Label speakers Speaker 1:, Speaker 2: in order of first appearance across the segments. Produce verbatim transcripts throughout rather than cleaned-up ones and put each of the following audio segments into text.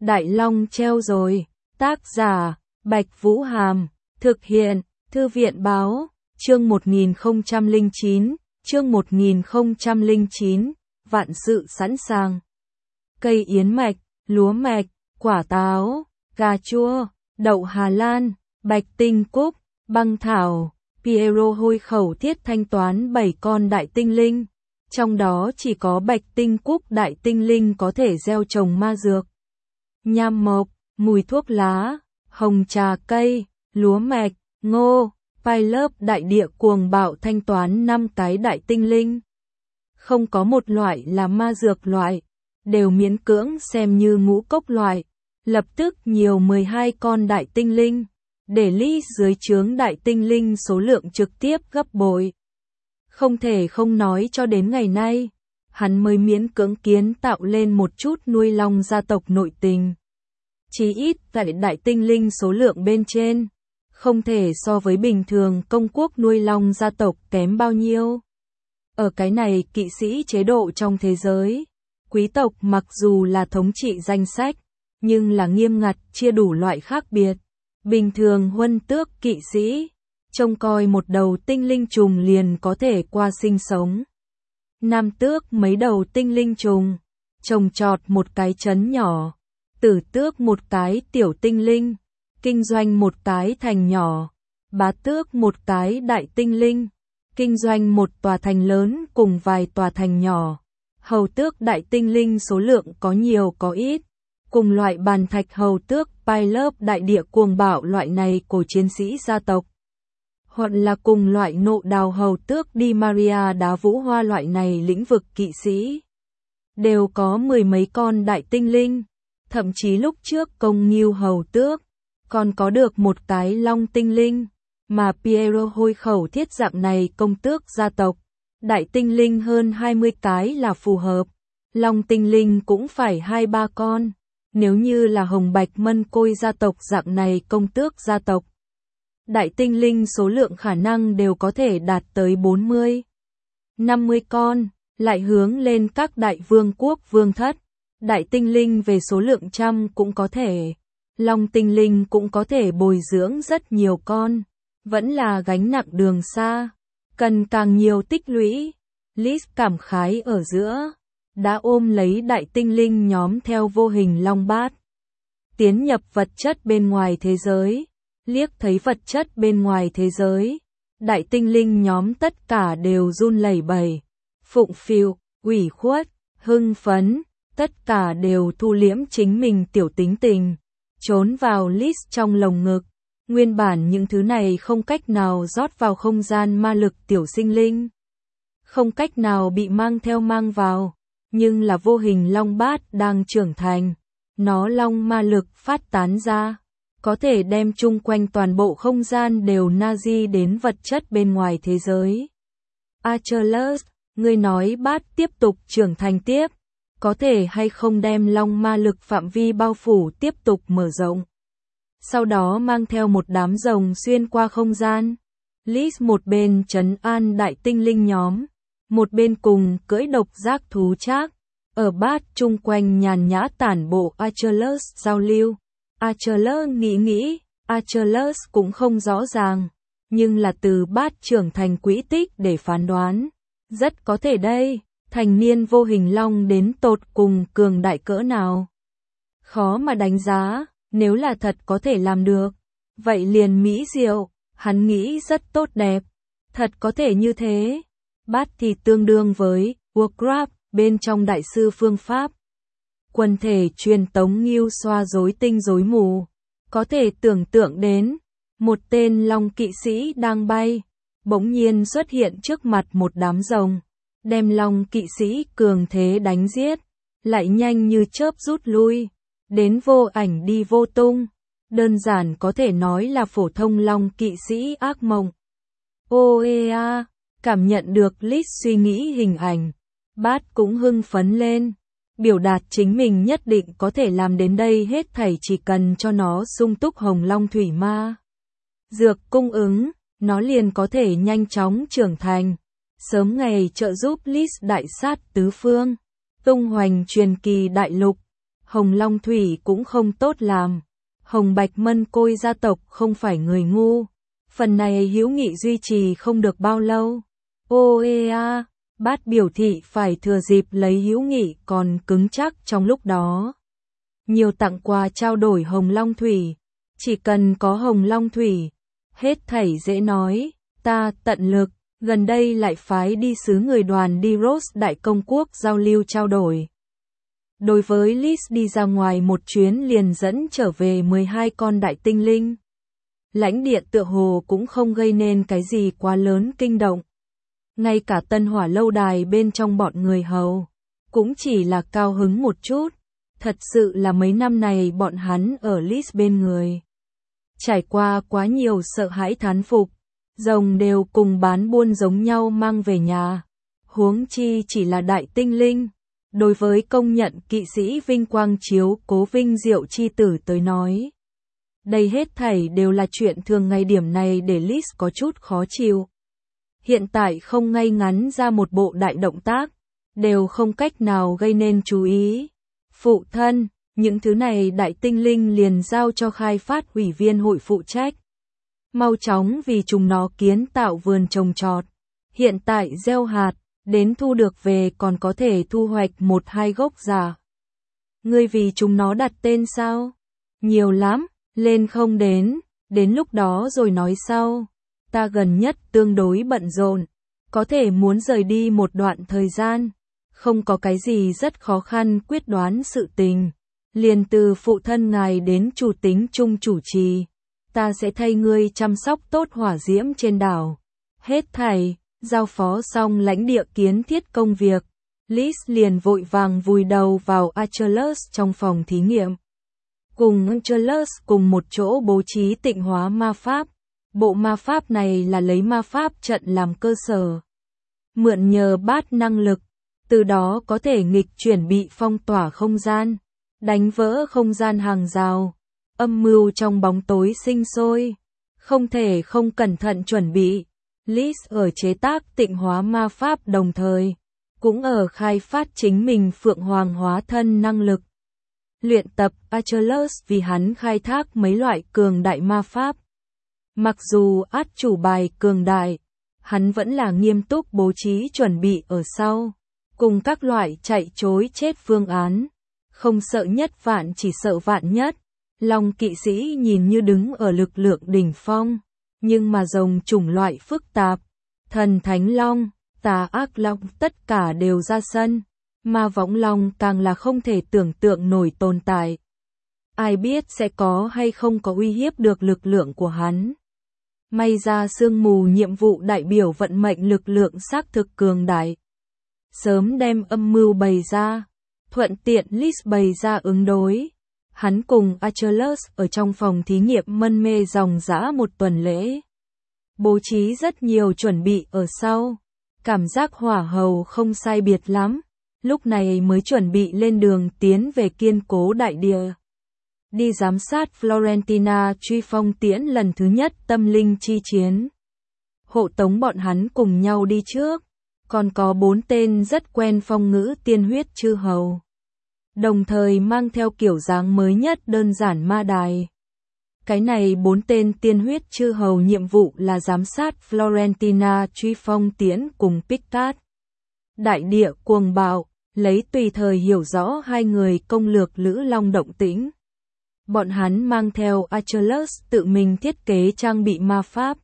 Speaker 1: Đại Long treo rồi. Tác giả, Bạch Vũ Hàm. Thực hiện, Thư viện Báo. Chương một nghìn không trăm lẻ chín. Chương một nghìn không trăm lẻ chín. Vạn sự sẵn sàng. Cây yến mạch, lúa mạch, quả táo, cà chua, đậu Hà Lan, bạch tinh cúc, băng thảo. Piero hôi khẩu thiết thanh toán bảy con đại tinh linh. Trong đó chỉ có bạch tinh cúc đại tinh linh có thể gieo trồng ma dược. Nham mộc, mùi thuốc lá, hồng trà cây, lúa mạch, ngô, Pileup đại địa cuồng bạo thanh toán năm cái đại tinh linh. Không có một loại là ma dược loại, đều miễn cưỡng xem như ngũ cốc loại. Lập tức nhiều mười hai con đại tinh linh, để Lis dưới trướng đại tinh linh số lượng trực tiếp gấp bội. Không thể không nói cho đến ngày nay, hắn mới miễn cưỡng kiến tạo lên một chút nuôi long gia tộc nội tình. Chí ít tại đại tinh linh số lượng bên trên, không thể so với bình thường công quốc nuôi long gia tộc kém bao nhiêu. Ở cái này kỵ sĩ chế độ trong thế giới, quý tộc mặc dù là thống trị danh sách, nhưng là nghiêm ngặt chia đủ loại khác biệt. Bình thường huân tước kỵ sĩ, trông coi một đầu tinh linh trùng liền có thể qua sinh sống. Nam tước mấy đầu tinh linh trùng, trồng trọt một cái trấn nhỏ. Tử tước một cái tiểu tinh linh, kinh doanh một cái thành nhỏ. Bá tước một cái đại tinh linh, kinh doanh một tòa thành lớn cùng vài tòa thành nhỏ. Hầu tước đại tinh linh số lượng có nhiều có ít. Cùng loại bàn thạch hầu tước Pileup đại địa cuồng bạo loại này của chiến sĩ gia tộc. Hoặc là cùng loại nộ đào hầu tước Di Maria đá vũ hoa loại này lĩnh vực kỵ sĩ. Đều có mười mấy con đại tinh linh. Thậm chí lúc trước công nghiêu hầu tước, còn có được một cái long tinh linh. Mà Piero hôi khẩu thiết dạng này công tước gia tộc. Đại tinh linh hơn hai mươi cái là phù hợp. Long tinh linh cũng phải hai ba con. Nếu như là hồng bạch mân côi gia tộc dạng này công tước gia tộc, đại tinh linh số lượng khả năng đều có thể đạt tới bốn mươi, năm mươi con, lại hướng lên các đại vương quốc vương thất. Đại tinh linh về số lượng trăm cũng có thể, long tinh linh cũng có thể bồi dưỡng rất nhiều con, vẫn là gánh nặng đường xa, cần càng nhiều tích lũy. Lis cảm khái ở giữa, đã ôm lấy đại tinh linh nhóm theo vô hình long bát. Tiến nhập vật chất bên ngoài thế giới, liếc thấy vật chất bên ngoài thế giới, đại tinh linh nhóm tất cả đều run lẩy bẩy, phụng phịu, ủy khuất, hưng phấn, tất cả đều thu liễm chính mình tiểu tính tình, trốn vào Lis trong lồng ngực. Nguyên bản những thứ này không cách nào rót vào không gian ma lực tiểu sinh linh, không cách nào bị mang theo mang vào. Nhưng là vô hình long bát đang trưởng thành, nó long ma lực phát tán ra, có thể đem chung quanh toàn bộ không gian đều nazi đến vật chất bên ngoài thế giới. Achilles, ngươi nói bát tiếp tục trưởng thành tiếp, có thể hay không đem long ma lực phạm vi bao phủ tiếp tục mở rộng. Sau đó mang theo một đám rồng xuyên qua không gian. Lis một bên trấn an đại tinh linh nhóm, một bên cùng cưỡi độc giác thú trác, ở bát chung quanh nhàn nhã tản bộ Achilles giao lưu. Achilles nghĩ nghĩ, Achilles cũng không rõ ràng, nhưng là từ bát trưởng thành quỹ tích để phán đoán. Rất có thể đây, thành niên vô hình long đến tột cùng cường đại cỡ nào. Khó mà đánh giá, nếu là thật có thể làm được, vậy liền mỹ diệu, hắn nghĩ rất tốt đẹp, thật có thể như thế. Bát thì tương đương với Warcraft bên trong đại sư phương pháp. Quần thể truyền tống nghiêu xoa rối tinh rối mù. Có thể tưởng tượng đến, một tên long kỵ sĩ đang bay, bỗng nhiên xuất hiện trước mặt một đám rồng, đem long kỵ sĩ cường thế đánh giết, lại nhanh như chớp rút lui, đến vô ảnh đi vô tung. Đơn giản có thể nói là phổ thông long kỵ sĩ ác mộng. Oea, cảm nhận được Lis suy nghĩ hình ảnh, bát cũng hưng phấn lên, biểu đạt chính mình nhất định có thể làm đến đây hết thảy chỉ cần cho nó sung túc hồng long thủy ma dược cung ứng, nó liền có thể nhanh chóng trưởng thành, sớm ngày trợ giúp Lis đại sát tứ phương, tung hoành truyền kỳ đại lục. Hồng Long Thủy cũng không tốt làm. Hồng Bạch Mân Côi gia tộc không phải người ngu. Phần này hữu nghị duy trì không được bao lâu. Ô ê a, Bát biểu thị phải thừa dịp lấy hữu nghị còn cứng chắc trong lúc đó. Nhiều tặng quà trao đổi Hồng Long Thủy. Chỉ cần có Hồng Long Thủy, hết thảy dễ nói, ta tận lực, gần đây lại phái đi sứ người đoàn đi Rhodes Đại Công Quốc giao lưu trao đổi. Đối với Liz đi ra ngoài một chuyến liền dẫn trở về mười hai con đại tinh linh. Lãnh địa tựa hồ cũng không gây nên cái gì quá lớn kinh động. Ngay cả Tân Hỏa lâu đài bên trong bọn người hầu, cũng chỉ là cao hứng một chút. Thật sự là mấy năm này bọn hắn ở Liz bên người. Trải qua quá nhiều sợ hãi thán phục, rồng đều cùng bán buôn giống nhau mang về nhà. Huống chi chỉ là đại tinh linh. Đối với công nhận kỵ sĩ vinh quang chiếu cố vinh diệu chi tử tới nói. Đây hết thảy đều là chuyện thường ngày, điểm này để Liz có chút khó chịu. Hiện tại không ngay ngắn ra một bộ đại động tác, đều không cách nào gây nên chú ý. Phụ thân, những thứ này đại tinh linh liền giao cho khai phát ủy viên hội phụ trách. Mau chóng vì chúng nó kiến tạo vườn trồng trọt. Hiện tại gieo hạt, đến thu được về còn có thể thu hoạch một hai gốc già. Ngươi vì chúng nó đặt tên sao? Nhiều lắm, lên không đến, đến lúc đó rồi nói sau. Ta gần nhất tương đối bận rộn, có thể muốn rời đi một đoạn thời gian. Không có cái gì rất khó khăn quyết đoán sự tình. Liền từ phụ thân ngài đến chủ tính chung chủ trì. Ta sẽ thay ngươi chăm sóc tốt hỏa diễm trên đảo. Hết thảy, giao phó xong lãnh địa kiến thiết công việc. Liz liền vội vàng vùi đầu vào Achilles trong phòng thí nghiệm. Cùng Achilles cùng một chỗ bố trí tịnh hóa ma pháp. Bộ ma pháp này là lấy ma pháp trận làm cơ sở. Mượn nhờ bát năng lực. Từ đó có thể nghịch chuyển bị phong tỏa không gian, đánh vỡ không gian hàng rào, âm mưu trong bóng tối sinh sôi, không thể không cẩn thận chuẩn bị. Liz ở chế tác tịnh hóa ma pháp đồng thời, cũng ở khai phát chính mình phượng hoàng hóa thân năng lực. Luyện tập Achilles vì hắn khai thác mấy loại cường đại ma pháp. Mặc dù át chủ bài cường đại, hắn vẫn là nghiêm túc bố trí chuẩn bị ở sau. Cùng các loại chạy chối chết phương án, không sợ nhất vạn chỉ sợ vạn nhất. Long kỵ sĩ nhìn như đứng ở lực lượng đỉnh phong, nhưng mà rồng chủng loại phức tạp, thần thánh long, tà ác long tất cả đều ra sân, ma võng long càng là không thể tưởng tượng nổi tồn tại. Ai biết sẽ có hay không có uy hiếp được lực lượng của hắn. May ra sương mù nhiệm vụ đại biểu vận mệnh lực lượng xác thực cường đại. Sớm đem âm mưu bày ra, thuận tiện Liz bày ra ứng đối. Hắn cùng Achilles ở trong phòng thí nghiệm mân mê dòng dã một tuần lễ. Bố trí rất nhiều chuẩn bị ở sau. Cảm giác hỏa hầu không sai biệt lắm. Lúc này mới chuẩn bị lên đường tiến về kiên cố đại địa. Đi giám sát Florentina truy phong tiễn lần thứ nhất tâm linh chi chiến. Hộ tống bọn hắn cùng nhau đi trước. Còn có bốn tên rất quen phong ngữ tiên huyết chư hầu. Đồng thời mang theo kiểu dáng mới nhất đơn giản ma đài. Cái này bốn tên tiên huyết chư hầu nhiệm vụ là giám sát Florentina truy phong tiễn cùng Picard. Đại địa cuồng bạo, lấy tùy thời hiểu rõ hai người công lược Lữ Long động tĩnh. Bọn hắn mang theo Achilles tự mình thiết kế trang bị ma pháp.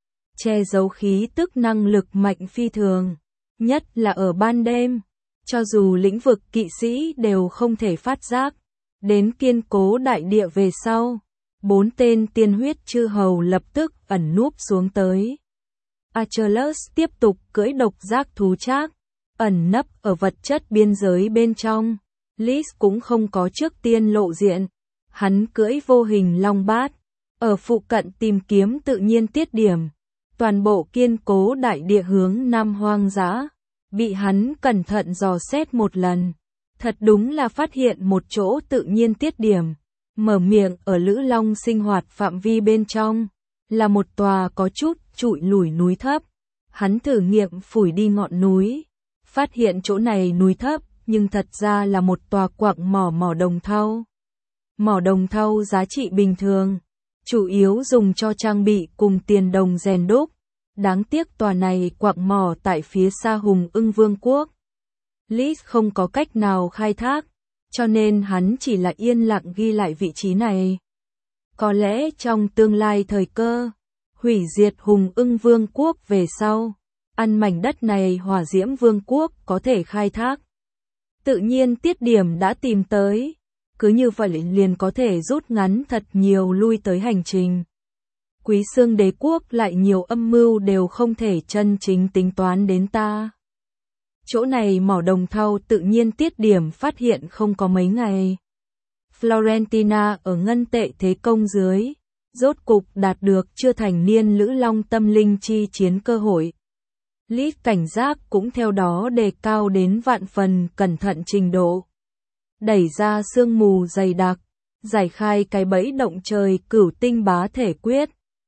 Speaker 1: Che giấu khí tức năng lực mạnh phi thường. Nhất là ở ban đêm, cho dù lĩnh vực kỵ sĩ đều không thể phát giác. Đến kiên cố đại địa về sau, bốn tên tiên huyết chư hầu lập tức ẩn núp xuống tới. Achilles tiếp tục cưỡi độc giác thú trác, ẩn nấp ở vật chất biên giới bên trong. Liz cũng không có trước tiên lộ diện, hắn cưỡi vô hình long bát, ở phụ cận tìm kiếm tự nhiên tiết điểm. Toàn bộ kiên cố đại địa hướng Nam hoang dã, bị hắn cẩn thận dò xét một lần. Thật đúng là phát hiện một chỗ tự nhiên tiết điểm. Mở miệng ở Lữ Long sinh hoạt phạm vi bên trong, là một tòa có chút trụi lủi núi thấp. Hắn thử nghiệm phủi đi ngọn núi, phát hiện chỗ này núi thấp nhưng thật ra là một tòa quặng mỏ mỏ đồng thau. Mỏ đồng thau giá trị bình thường, chủ yếu dùng cho trang bị cùng tiền đồng rèn đúc. Đáng tiếc tòa này quặng mỏ tại phía xa Hùng Ưng Vương quốc. Lee không có cách nào khai thác, cho nên hắn chỉ là yên lặng ghi lại vị trí này. Có lẽ trong tương lai thời cơ, hủy diệt Hùng Ưng Vương quốc về sau, ăn mảnh đất này Hỏa Diễm Vương quốc có thể khai thác. Tự nhiên tiết điểm đã tìm tới, cứ như vậy liền có thể rút ngắn thật nhiều lui tới hành trình. Quý Xương Đế quốc lại nhiều âm mưu đều không thể chân chính tính toán đến ta. Chỗ này mỏ đồng thau tự nhiên tiết điểm phát hiện không có mấy ngày. Florentina ở ngân tệ thế công dưới, rốt cục đạt được chưa thành niên Lữ Long tâm linh chi chiến cơ hội. Lee cảnh giác cũng theo đó đề cao đến vạn phần cẩn thận trình độ. Đẩy ra sương mù dày đặc, giải khai cái bẫy động trời cửu tinh bá thể quyết.